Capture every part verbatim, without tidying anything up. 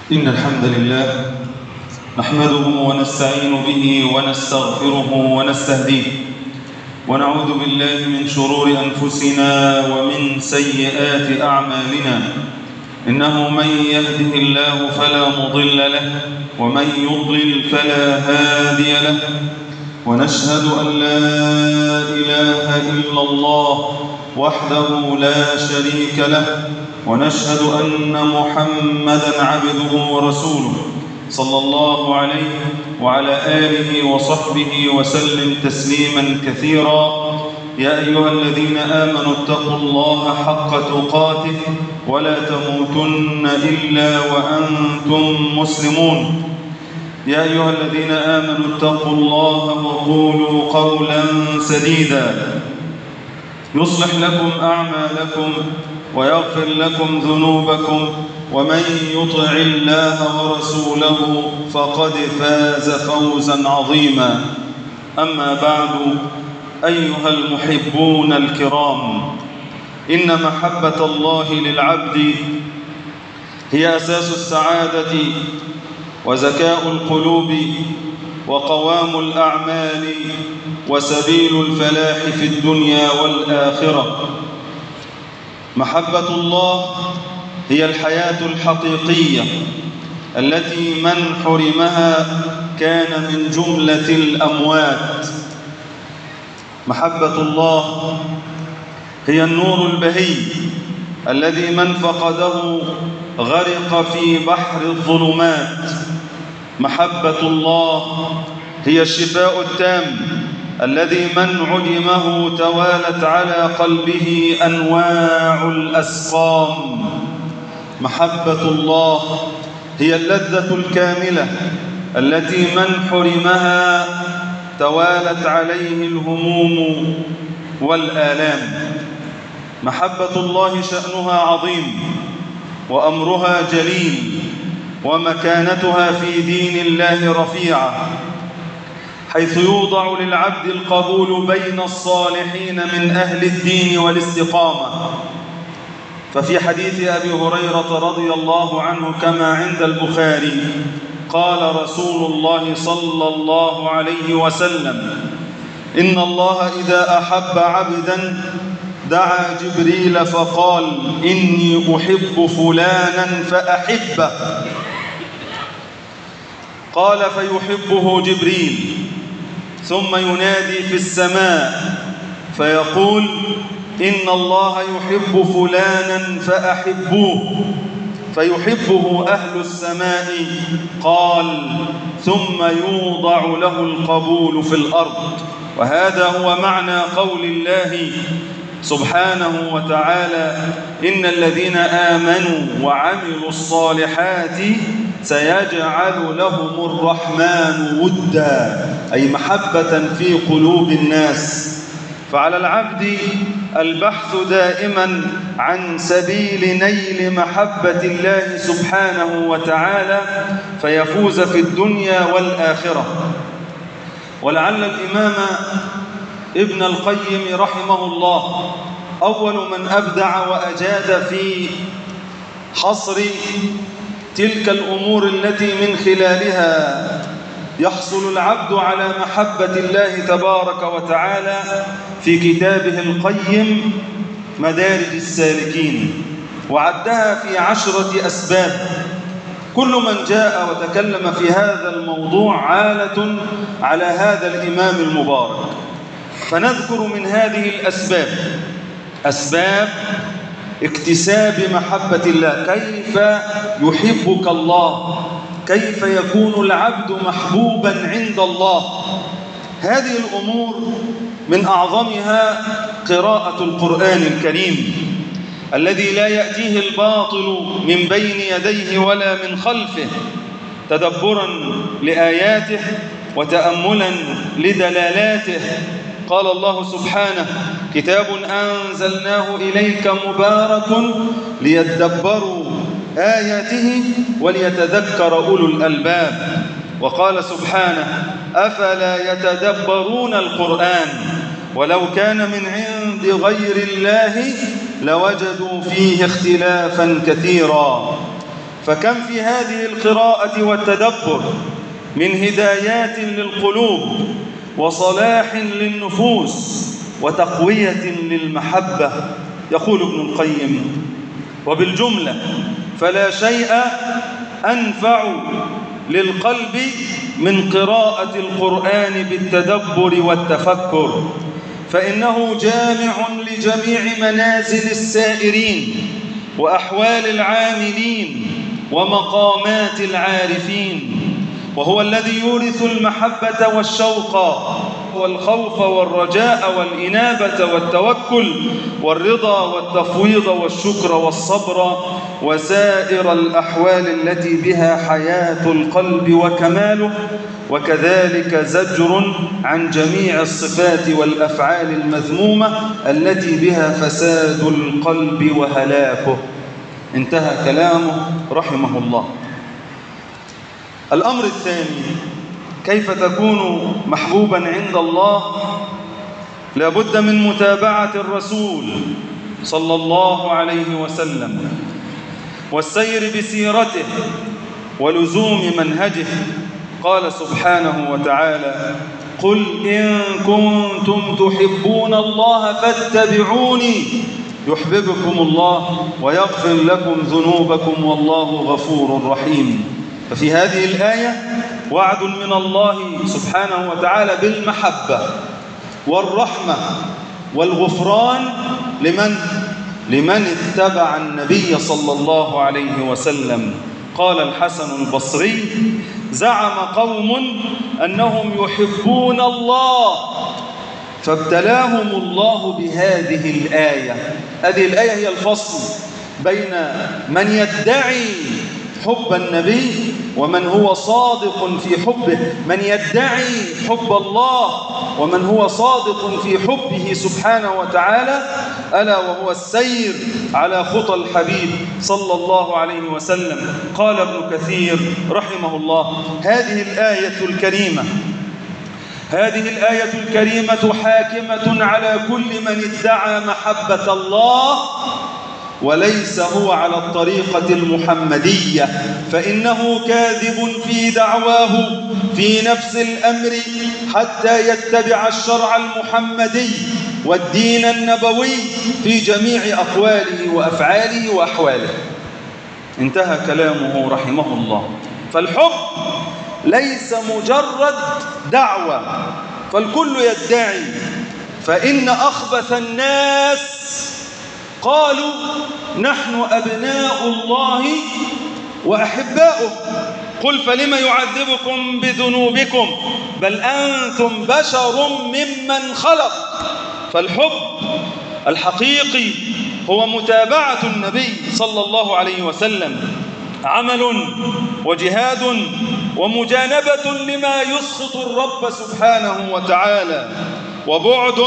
إن الحمد لله نحمده ونستعين به ونستغفره ونستهديه، ونعوذ بالله من شرور أنفسنا ومن سيئات أعمالنا. إنه من يهده الله فلا مضل له، ومن يضلل فلا هادي له. ونشهد أن لا إله إلا الله وحده لا شريك له، ونشهد أن محمدًا عبده ورسوله صلى الله عليه وعلى آله وصحبه وسلم تسليمًا كثيرا. يا أيها الذين آمنوا اتقوا الله حق تقاته ولا تموتن إلا وأنتم مسلمون. يا أيها الذين آمنوا اتقوا الله وقولوا قولا سديدا يصلح لكم أعمالكم ويغفر لكم ذنوبكم، ومن يطع الله ورسوله فقد فاز فوزا عظيما. أما بعد، أيها المحبون الكرام، إن محبة الله للعبد هي أساس السعادة وزكاء القلوب وقوام الأعمال وسبيل الفلاح في الدنيا والآخرة. محبة الله هي الحياة الحقيقية التي من حرمها كان من جملة الأموات. محبة الله هي النور البهي الذي من فقده غرق في بحر الظلمات. محبة الله هي الشفاء التام الذي من عدمه توالت على قلبه أنواع الأسقام. محبة الله هي اللذة الكاملة التي من حرمها توالت عليه الهموم والآلام. محبة الله شأنها عظيم وأمرها جليل، ومكانتها في دين الله رفيعة، حيث يوضع للعبد القبول بين الصالحين من أهل الدين والاستقامة. ففي حديث أبي هريرة رضي الله عنه كما عند البخاري قال رسول الله صلى الله عليه وسلم: إن الله إذا أحب عبدا دعا جبريل فقال: إني أحب فلانا فأحبه. قال: فيحبه جبريل، ثم ينادي في السماء فيقول: إن الله يحب فلانا فأحبوه، فيحبه أهل السماء. قال: ثم يوضع له القبول في الأرض. وهذا هو معنى قول الله سبحانه وتعالى: إن الذين آمنوا وعملوا الصالحات سيجعل لهم الرحمن ودا، أي محبة في قلوب الناس. فعلى العبد البحث دائما عن سبيل نيل محبة الله سبحانه وتعالى فيفوز في الدنيا والآخرة. ولعل الإمام ابن القيم رحمه الله أول من أبدع وأجاد في حصر تلك الأمور التي من خلالها يحصل العبد على محبة الله تبارك وتعالى في كتابه القيم مدارج السالكين، وعدها في عشرة أسباب. كل من جاء وتكلم في هذا الموضوع عالة على هذا الإمام المبارك. فنذكر من هذه الأسباب أسباب اكتساب محبة الله. كيف يحبك الله؟ كيف يكون العبد محبوبا عند الله؟ هذه الأمور من أعظمها قراءة القرآن الكريم الذي لا يأتيه الباطل من بين يديه ولا من خلفه، تدبرا لآياته وتأملا لدلالاته. قال الله سبحانه: كتاب أنزلناه إليك مبارك ليدبروا آياته وليتذكر أولو الألباب. وقال سبحانه: أفلا يتدبرون القرآن ولو كان من عند غير الله لوجدوا فيه اختلافا كثيرا. فكم في هذه القراءة والتدبر من هدايات للقلوب وصلاح للنفوس وتقوية للمحبة. يقول ابن القيم: وبالجملة فلا شيء أنفع للقلب من قراءة القرآن بالتدبر والتفكر، فإنه جامع لجميع منازل السائرين وأحوال العاملين ومقامات العارفين، وهو الذي يورث المحبة والشوق والخوف والرجاء والإنابة والتوكل والرضا والتفويض والشكر والصبر وسائر الأحوال التي بها حياة القلب وكماله، وكذلك زجر عن جميع الصفات والأفعال المذمومة التي بها فساد القلب وهلاكه. انتهى كلامه رحمه الله. الأمر الثاني: كيف تكون محبوبا عند الله؟ لابد من متابعة الرسول صلى الله عليه وسلم والسير بسيرته ولزوم منهجه. قال سبحانه وتعالى: قل إن كنتم تحبون الله فاتبعوني يحببكم الله ويغفر لكم ذنوبكم والله غفور رحيم. ففي هذه الآية وعد من الله سبحانه وتعالى بالمحبة والرحمة والغفران لمن؟ لمن اتبع النبي صلى الله عليه وسلم. قال الحسن البصري: زعم قوم أنهم يحبون الله فابتلاهم الله بهذه الآية. هذه الآية هي الفصل بين من يدعي حب النبي ومن هو صادق في حبه، من يدعي حب الله ومن هو صادق في حبه سبحانه وتعالى، ألا وهو السير على خطى الحبيب صلى الله عليه وسلم. قال ابن كثير رحمه الله: هذه الآية الكريمة هذه الآية الكريمة حاكمة على كل من ادعى محبة الله وليس هو على الطريقة المحمدية، فإنه كاذب في دعواه في نفس الأمر حتى يتبع الشرع المحمدي والدين النبوي في جميع أقواله وأفعاله وأحواله. انتهى كلامه رحمه الله. فالحب ليس مجرد دعوة فالكل يدعي، فإن أخبث الناس قالوا نحن أبناء الله وأحباؤه. قل فلم يعذبكم بذنوبكم بل أنتم بشر ممن خلق. فالحب الحقيقي هو متابعة النبي صلى الله عليه وسلم، عمل وجهاد ومجانبة لما يسخط الرب سبحانه وتعالى، وبعد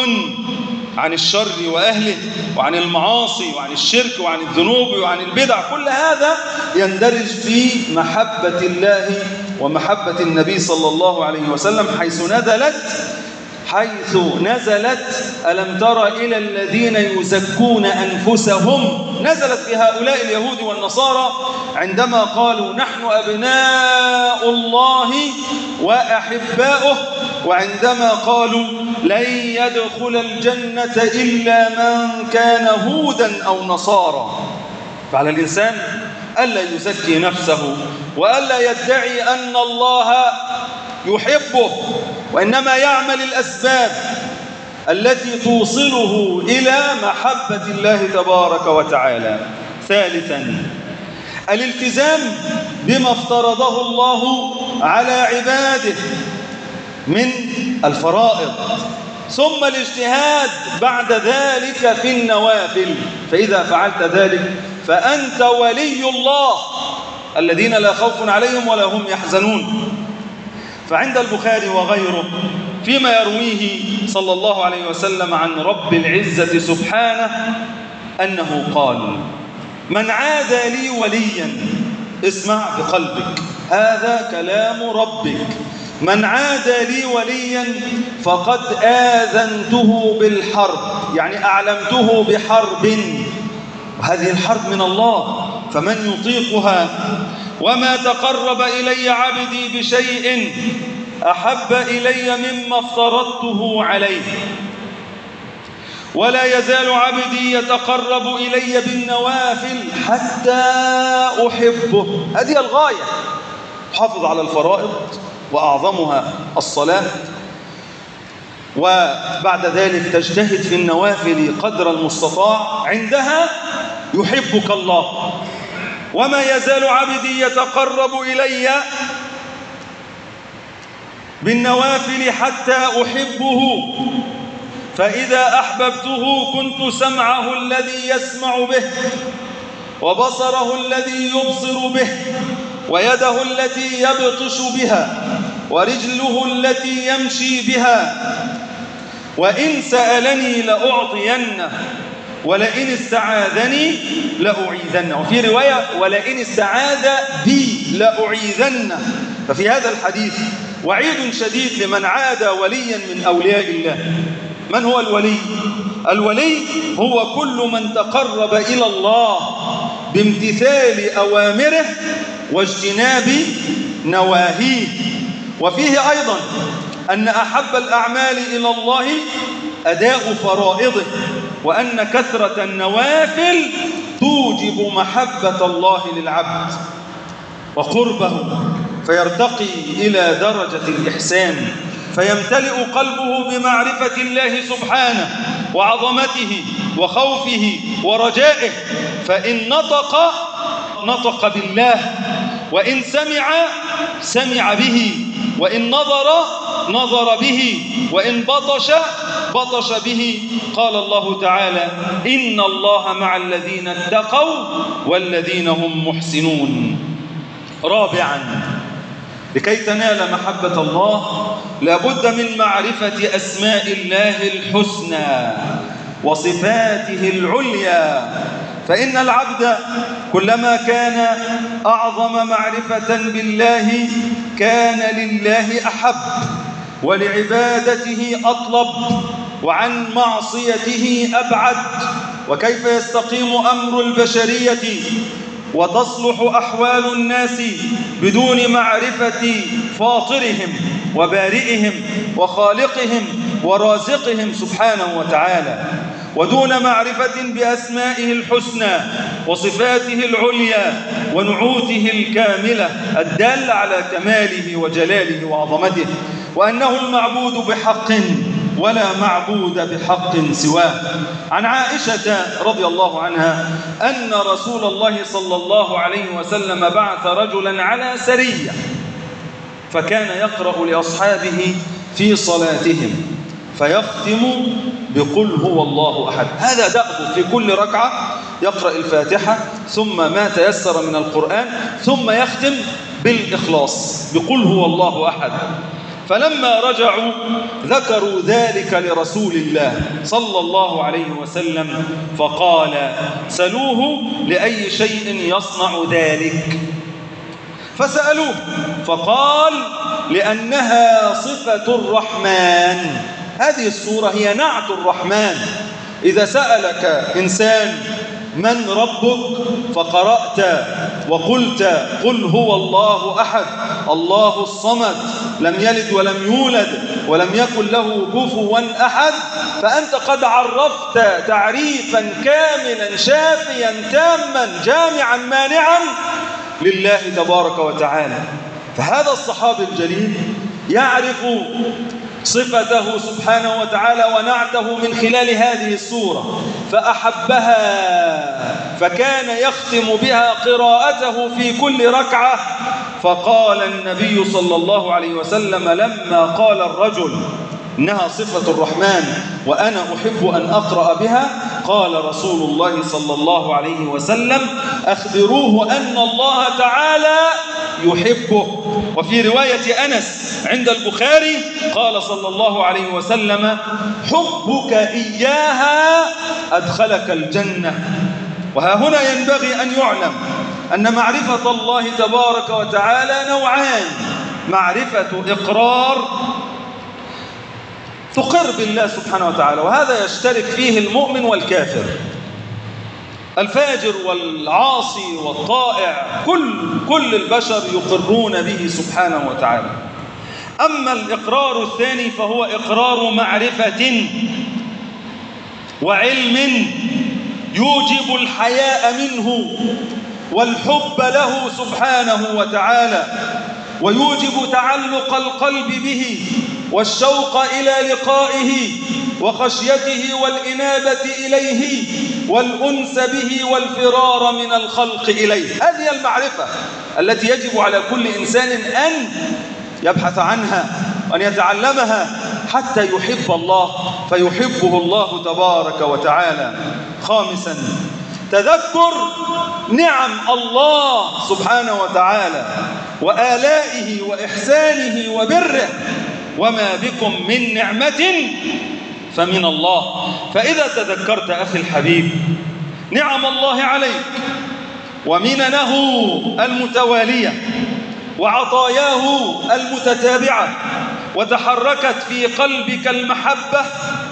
عن الشر وأهله وعن المعاصي وعن الشرك وعن الذنوب وعن البدع. كل هذا يندرج في محبة الله ومحبة النبي صلى الله عليه وسلم، حيث نزلت حيث نزلت ألم تر إلى الذين يزكون أنفسهم، نزلت في هؤلاء اليهود والنصارى عندما قالوا نحن أبناء الله وأحباؤه، وعندما قالوا لن يدخل الجنة إلا من كان هودا أو نصارى. فعلى الإنسان ألا يزكي نفسه وألا يدعي أن الله يحبه، وإنما يعمل الأسباب التي توصله إلى محبة الله تبارك وتعالى. ثالثا الالتزام بما افترضه الله على عباده من الفرائض، ثم الاجتهاد بعد ذلك في النوافل. فإذا فعلت ذلك فأنت ولي الله الذين لا خوف عليهم ولا هم يحزنون. فعند البخاري وغيره فيما يرويه صلى الله عليه وسلم عن رب العزة سبحانه أنه قال من عادى لي وليا، اسمع بقلبك هذا كلام ربك، من عادى لي وليا فقد آذنته بالحرب، يعني أعلمته بحرب، وهذه الحرب من الله فمن يطيقها. وما تقرب إلي عبدي بشيء أحب إلي مما افترضته عليه، ولا يزال عبدي يتقرب إلي بالنوافل حتى أحبه. هذه الغاية، حافظ على الفرائض وأعظمها الصلاة، وبعد ذلك تجتهد في النوافل قدر المستطاع، عندها يحبك الله. وما يزال عبدي يتقرب إلي بالنوافل حتى أحبه، فإذا أحببته كنت سمعه الذي يسمع به، وبصره الذي يبصر به، ويده التي يبطش بها، ورجله التي يمشي بها. وإن سألني لأعطينه، ولئن استعاذني لأعيذنه. وفي رواية ولئن استعاذ بي لأعيذنه. ففي هذا الحديث وعيد شديد لمن عاد وليا من أولياء الله. من هو الولي؟ الولي هو كل من تقرب إلى الله بامتثال أوامره واجتناب نواهيه. وفيه أيضا أن أحب الأعمال إلى الله أداء فرائضه، وأن كثرة النوافل توجب محبة الله للعبد وقربه، فيرتقي إلى درجة الإحسان، فيمتلئ قلبه بمعرفة الله سبحانه وعظمته وخوفه ورجائه. فإن نطق نطق بالله، وإن سمع سمع به، وإن نظر نظر به، وإن بطش بطش به. قال الله تعالى: إن الله مع الذين اتقوا والذين هم محسنون. رابعا، لكي تنال محبة الله لابد من معرفة أسماء الله الحسنى وصفاته العليا، فإن العبد كلما كان أعظم معرفة بالله كان لله أحب، ولعبادته أطلب، وعن معصيته أبعد. وكيف يستقيم أمر البشرية وتصلح أحوال الناس بدون معرفة فاطرهم وبارئهم وخالقهم ورازقهم سبحانه وتعالى، ودون معرفة بأسمائه الحسنى وصفاته العليا ونعوته الكاملة الدالة على كماله وجلاله وعظمته، وأنه المعبود بحق ولا معبود بحق سواه. عن عائشة رضي الله عنها أن رسول الله صلى الله عليه وسلم بعث رجلا على سرية، فكان يقرأ لأصحابه في صلاتهم فيختم بقل هو الله أحد. هذا دأب في كل ركعة، يقرأ الفاتحة ثم ما تيسر من القرآن، ثم يختم بالإخلاص بقل هو الله أحد. فلما رجعوا ذكروا ذلك لرسول الله صلى الله عليه وسلم، فقال: سلوه لأي شيء يصنع ذلك. فسألوه فقال: لأنها صفة الرحمن. هذه السورة هي نعت الرحمن. إذا سألك إنسان من ربك فقرأت وقلت قل هو الله أحد الله الصمد لم يلد ولم يولد ولم يكن له كفوا أحد، فأنت قد عرفت تعريفا كاملا شافيا تاما جامعا مانعا لله تبارك وتعالى. فهذا الصحابي الجليل يعرف صفته سبحانه وتعالى ونعته من خلال هذه السورة، فأحبها، فكان يختم بها قراءته في كل ركعة. فقال النبي صلى الله عليه وسلم لما قال الرجل إنها صفة الرحمن وأنا أحب أن أقرأ بها، قال رسول الله صلى الله عليه وسلم: أخبروه أن الله تعالى يحبه. وفي رواية أنس عند البخاري قال صلى الله عليه وسلم: حبك إياها أدخلك الجنة. وها هنا ينبغي أن يعلم أن معرفة الله تبارك وتعالى نوعان: معرفة إقرار تقر بالله سبحانه وتعالى، وهذا يشترك فيه المؤمن والكافر. الفاجر والعاصي والطائع، كل كل البشر يقرون به سبحانه وتعالى. أما الإقرار الثاني فهو إقرار معرفة وعلم يوجب الحياء منه والحب له سبحانه وتعالى، ويوجب تعلق القلب به والشوق إلى لقائه وخشيته والإنابة إليه والأنس به والفرار من الخلق إليه. هذه المعرفة التي يجب على كل إنسان أن يبحث عنها وأن يتعلمها حتى يحب الله فيحبه الله تبارك وتعالى. خامسا، تذكر نعم الله سبحانه وتعالى وآلائه وإحسانه وبره، وما بكم من نعمة فمن الله. فإذا تذكرت أخي الحبيب نعم الله عليك ومننه المتوالية وعطاياه المتتابعة، وتحركت في قلبك المحبة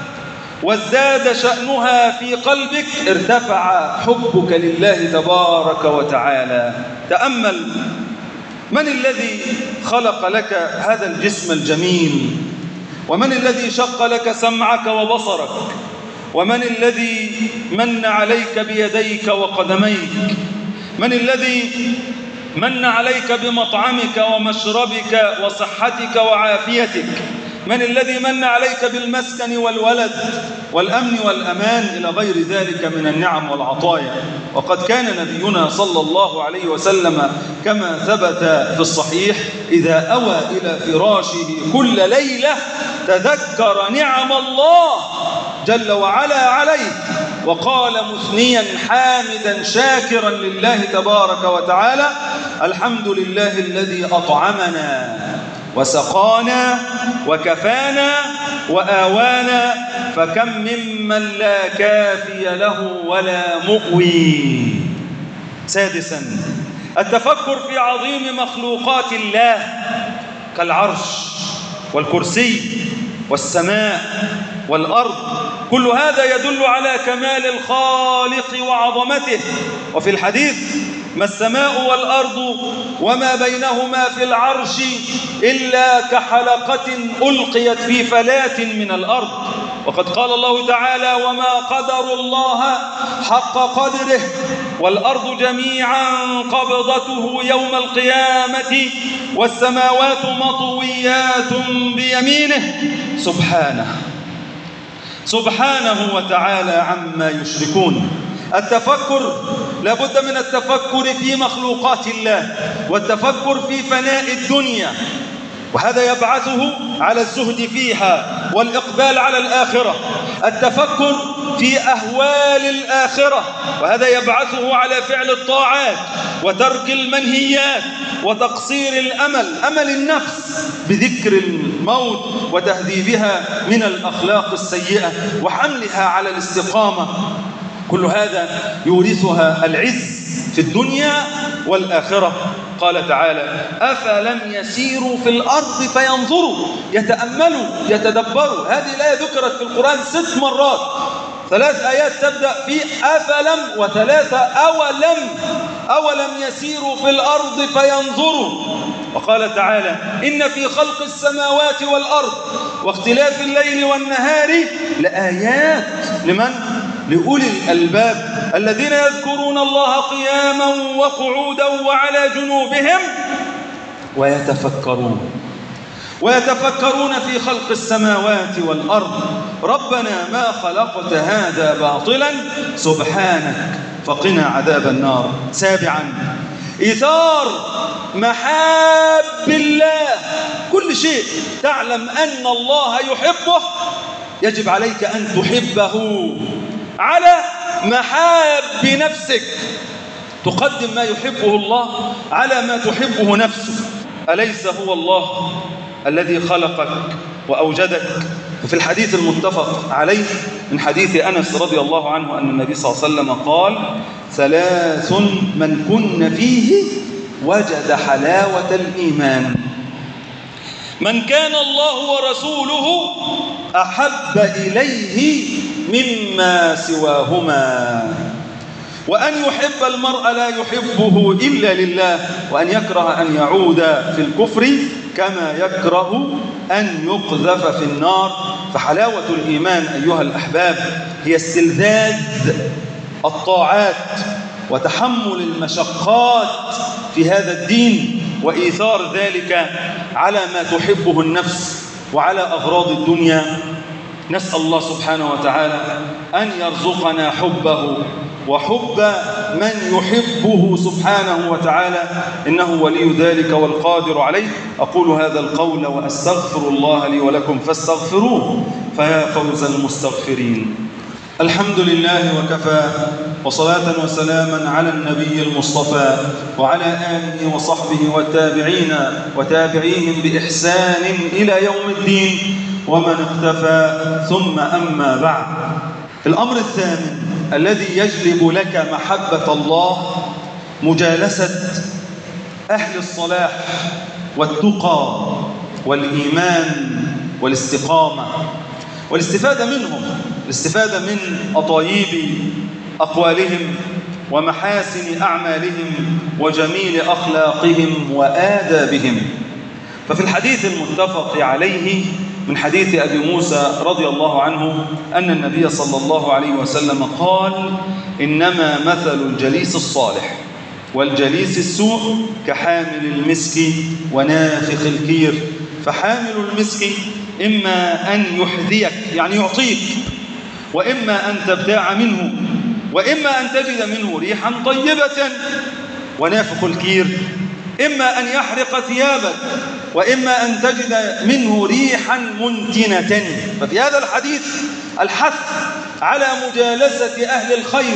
وازداد شأنها في قلبك، ارتفع حبك لله تبارك وتعالى. تأمل، من الذي خلق لك هذا الجسم الجميل؟ ومن الذي شق لك سمعك وبصرك؟ ومن الذي من عليك بيديك وقدميك؟ من الذي من عليك بمطعمك ومشربك وصحتك وعافيتك؟ من الذي من عليك بالمسكن والولد والأمن والأمان إلى غير ذلك من النعم والعطايا؟ وقد كان نبينا صلى الله عليه وسلم كما ثبت في الصحيح إذا أوى إلى فراشه كل ليلة تذكر نعم الله جل وعلا عليه، وقال مثنيا حامدا شاكرا لله تبارك وتعالى: الحمد لله الذي أطعمنا وسقانا وكفانا وآوانا، فكم ممن لا كافي له ولا مؤوي. سادسا، التفكر في عظيم مخلوقات الله كالعرش والكرسي والسماء والأرض، كل هذا يدل على كمال الخالق وعظمته. وفي الحديث: ما السماء والأرض وما بينهما في العرش إلا كحلقة ألقيت في فلاة من الأرض. وقد قال الله تعالى: وما قدر الله حق قدره والأرض جميعا قبضته يوم القيامة والسماوات مطويات بيمينه سبحانه سبحانه وتعالى عما يشركون. التفكر، لابد من التفكر في مخلوقات الله والتفكر في فناء الدنيا، وهذا يبعثه على الزهد فيها والإقبال على الآخرة. التفكر في أهوال الآخرة، وهذا يبعثه على فعل الطاعات وترك المنهيات وتقصير الأمل، أمل النفس بذكر الموت وتهذيبها من الأخلاق السيئة وحملها على الاستقامة. كل هذا يورثها العز في الدنيا والآخرة. قال تعالى: أفلم يسيروا في الأرض فينظروا، يتأملوا يتدبروا. هذه الآية ذكرت في القرآن ست مرات، ثلاث آيات تبدأ في أفلم وثلاثة أولم. أولم يسيروا في الأرض فينظروا. وقال تعالى: إن في خلق السماوات والأرض واختلاف الليل والنهار لآيات لمن؟ لأولي الألباب الذين يذكرون الله قياما وقعودا وعلى جنوبهم ويتفكرون ويتفكرون في خلق السماوات والأرض ربنا ما خلقت هذا باطلا سبحانك فقنا عذاب النار. سابعا، إيثار محاب الله. كل شيء تعلم أن الله يحبه يجب عليك أن تحبه على محاب نفسك، تقدم ما يحبه الله على ما تحبه نفسك. أليس هو الله الذي خلقك وأوجدك؟ وفي الحديث المتفق عليه من حديث أنس رضي الله عنه أن النبي صلى الله عليه وسلم قال: ثلاث من كن فيه وجد حلاوة الإيمان: من كان الله ورسوله أحب إليه مما سواهما. وأن يحب المرء لا يحبه إلا لله، وأن يكره أن يعود في الكفر كما يكره أن يقذف في النار. فحلاوة الإيمان أيها الأحباب هي استلذاذ الطاعات وتحمل المشقات في هذا الدين وإيثار ذلك على ما تحبه النفس وعلى أغراض الدنيا. نسأل الله سبحانه وتعالى أن يرزقنا حبه وحب من يحبه سبحانه وتعالى، إنه ولي ذلك والقادر عليه. أقول هذا القول وأستغفر الله لي ولكم فاستغفروه فيا فوز المستغفرين. الحمد لله وكفى، وصلاة وسلاما على النبي المصطفى وعلى آله وصحبه والتابعين وتابعيهم بإحسان إلى يوم الدين ومن اقتفى، ثم أما بعد. الأمر الثامن الذي يجلب لك محبة الله مجالسة أهل الصلاح والتقى والإيمان والاستقامة والاستفادة منهم، الاستفادة من أطايب أقوالهم ومحاسن أعمالهم وجميل أخلاقهم وآدابهم. ففي الحديث المتفق عليه من حديث أبي موسى رضي الله عنه أن النبي صلى الله عليه وسلم قال: إنما مثل الجليس الصالح والجليس السوء كحامل المسك ونافخ الكير. فحامل المسك إما أن يحذيك يعني يعطيك، وإما أن تبتاع منه، وإما أن تجد منه ريحا طيبة. ونافخ الكير إما أن يحرق ثيابك، وإما أن تجد منه ريحا منتنة. ففي هذا الحديث الحث على مجالسة أهل الخير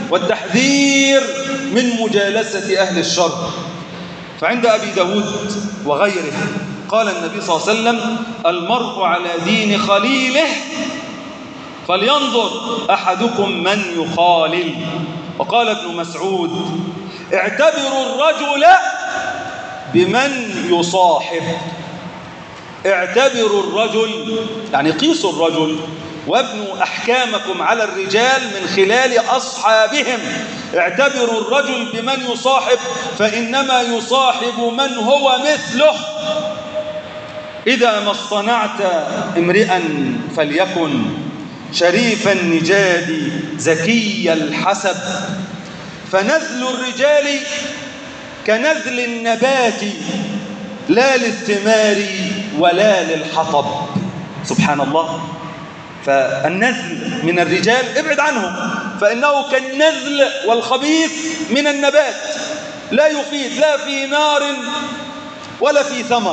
والتحذير من مجالسة أهل الشر. فعند أبي داود وغيره قال النبي صلى الله عليه وسلم: المرء على دين خليله فلينظر أحدكم من يخالل. وقال ابن مسعود: اعتبروا الرجل بمن يصاحب. اعتبروا الرجل يعني قيسوا الرجل وابنوا أحكامكم على الرجال من خلال أصحابهم. اعتبروا الرجل بمن يصاحب فإنما يصاحب من هو مثله. إذا ما اصطنعت امرئا فليكن شريف النجاد زكي الحسب، فنذل الرجال كنذل النبات لا للثمار ولا للحطب. سبحان الله. فالنذل من الرجال ابعد عنه، فإنه كالنذل والخبيث من النبات لا يفيد لا في نار ولا في ثمر.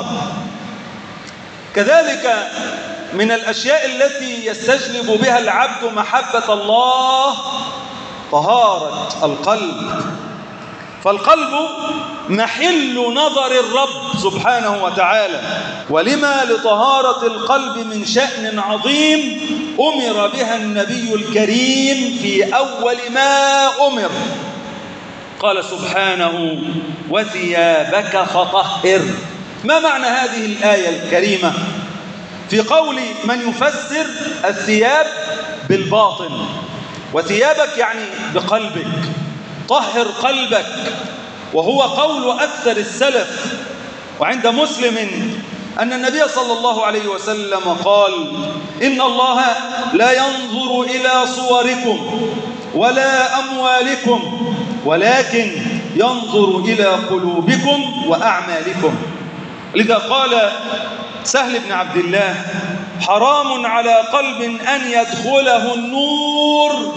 كذلك من الأشياء التي يستجلب بها العبد محبة الله طهارة القلب. فالقلب محل نظر الرب سبحانه وتعالى، ولما لطهارة القلب من شأن عظيم أمر بها النبي الكريم في أول ما أمر. قال سبحانه: وثيابك فطهر. ما معنى هذه الآية الكريمة؟ في قول من يفسر الثياب بالباطن، وثيابك يعني بقلبك، طهر قلبك، وهو قول أكثر السلف. وعند مسلم أن النبي صلى الله عليه وسلم قال: إن الله لا ينظر إلى صوركم ولا أموالكم ولكن ينظر إلى قلوبكم وأعمالكم. لذا قال سهل بن عبد الله: حرام على قلب أن يدخله النور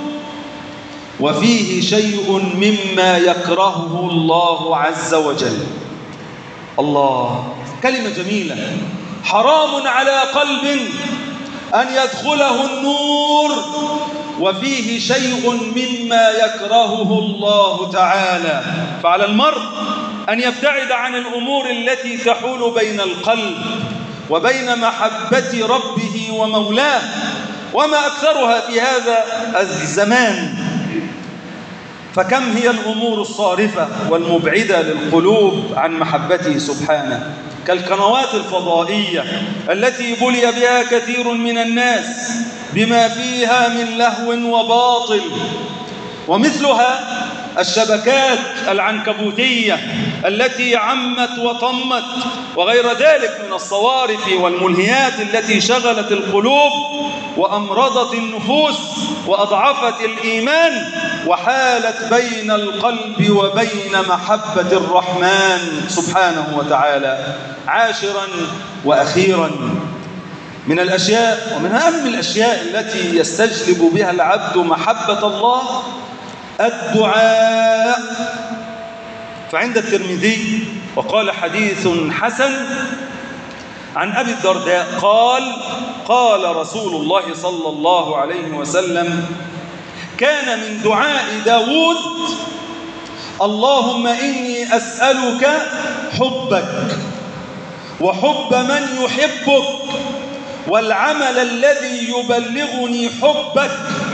وفيه شيء مما يكرهه الله عز وجل. الله، كلمة جميلة. حرام على قلب أن يدخله النور وفيه شيء مما يكرهه الله تعالى. فعلى المرء أن يبتعد عن الأمور التي تحول بين القلب وبين محبة ربه ومولاه، وما أكثرها في هذا الزمان. فكم هي الأمور الصارفة والمبعدة للقلوب عن محبته سبحانه، كالقنوات الفضائية التي بلي بها كثير من الناس بما فيها من لهو وباطل. ومثلها الشبكات العنكبوتية التي عمت وطمت وغير ذلك من الصوارف والملهيات التي شغلت القلوب وأمرضت النفوس وأضعفت الإيمان وحالت بين القلب وبين محبة الرحمن سبحانه وتعالى. عاشرا وأخيرا من الأشياء ومن أهم الأشياء التي يستجلب بها العبد محبة الله الدعاء. فعند الترمذي وقال حديث حسن عن أبي الدرداء قال قال رسول الله صلى الله عليه وسلم: كان من دعاء داود: اللهم إني أسألك حبك وحب من يحبك والعمل الذي يبلغني حبك،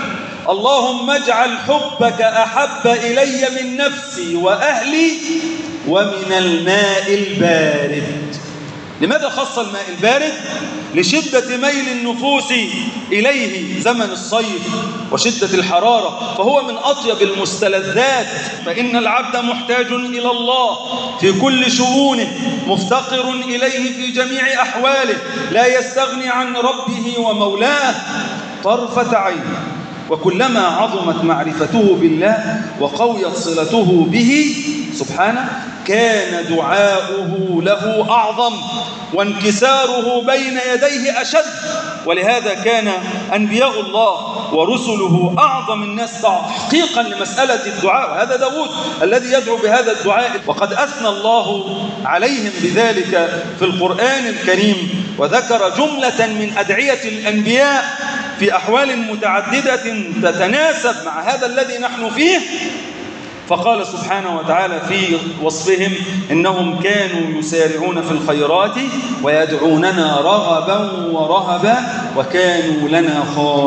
اللهم اجعل حبك أحب إلي من نفسي وأهلي ومن الماء البارد. لماذا خص الماء البارد؟ لشدة ميل النفوس إليه زمن الصيف وشدة الحرارة، فهو من أطيب المستلذات. فإن العبد محتاج إلى الله في كل شؤونه، مفتقر إليه في جميع أحواله، لا يستغني عن ربه ومولاه طرفة عين. وكلما عظمت معرفته بالله وقويت صلته به سبحانه كان دعاؤه له أعظم وانكساره بين يديه أشد. ولهذا كان أنبياء الله ورسله أعظم الناس تحقيقا لمسألة الدعاء، وهذا داود الذي يدعو بهذا الدعاء، وقد أثنى الله عليهم بذلك في القرآن الكريم وذكر جملة من أدعية الأنبياء في أحوال متعددة تتناسب مع هذا الذي نحن فيه. فقال سبحانه وتعالى في وصفهم: إنهم كانوا يسارعون في الخيرات ويدعوننا رغبا ورهبا وكانوا لنا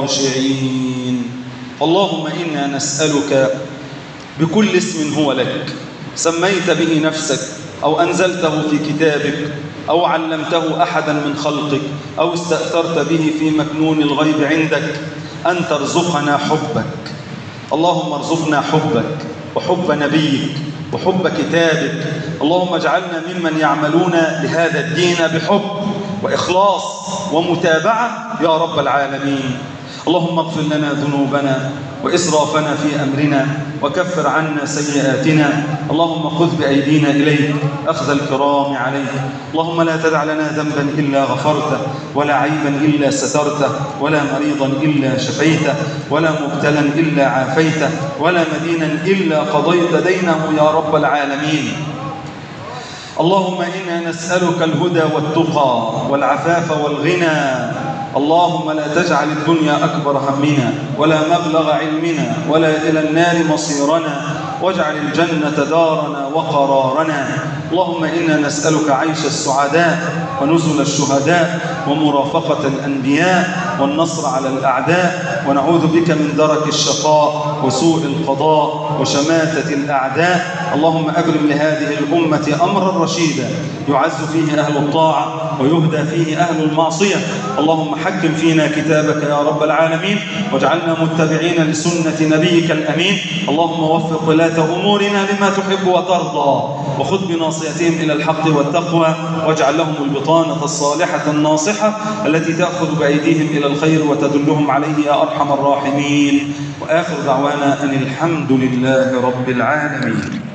خاشعين. اللهم إنا نسألك بكل اسم هو لك سميت به نفسك أو أنزلته في كتابك أو علمته أحدا من خلقك أو استأثرت به في مكنون الغيب عندك أن ترزقنا حبك. اللهم ارزقنا حبك وحب نبيك وحب كتابك. اللهم اجعلنا ممن يعملون لهذا الدين بحب وإخلاص ومتابعة يا رب العالمين. اللهم اغفر لنا ذنوبنا وإسرافنا في أمرنا وكفر عنا سيئاتنا. اللهم خذ بأيدينا إليك أخذ الكرام عليك. اللهم لا تدع لنا ذنبا إلا غفرته ولا عيبا إلا سترته ولا مريضا إلا شفيته ولا مبتلا إلا عافيته ولا مدينا إلا قضيت دينه يا رب العالمين. اللهم إنا نسألك الهدى والتقى والعفاف والغنى. اللهم لا تجعل الدنيا أكبر همنا ولا مبلغ علمنا ولا إلى النار مصيرنا، واجعل الجنة دارنا وقرارنا. اللهم إنا نسألك عيش السعداء ونزل الشهداء ومرافقة الأنبياء والنصر على الأعداء، ونعوذ بك من درك الشقاء وسوء القضاء وشماتة الأعداء. اللهم أبرم لهذه الأمة أمرا رشيدا يعز فيه أهل الطاعة ويهدى فيه أهل المعصية. اللهم حكم فينا كتابك يا رب العالمين واجعلنا متبعين لسنة نبيك الأمين. اللهم وفق ولاة أمورنا لما تحب وترضى وخذ بناصيتهم إلى الحق والتقوى واجعل لهم البطانة الصالحة الناصحة التي تأخذ بأيديهم إلى الخير وتدلهم عليه يا أرحم الراحمين. وآخر دعوانا أن الحمد لله رب العالمين.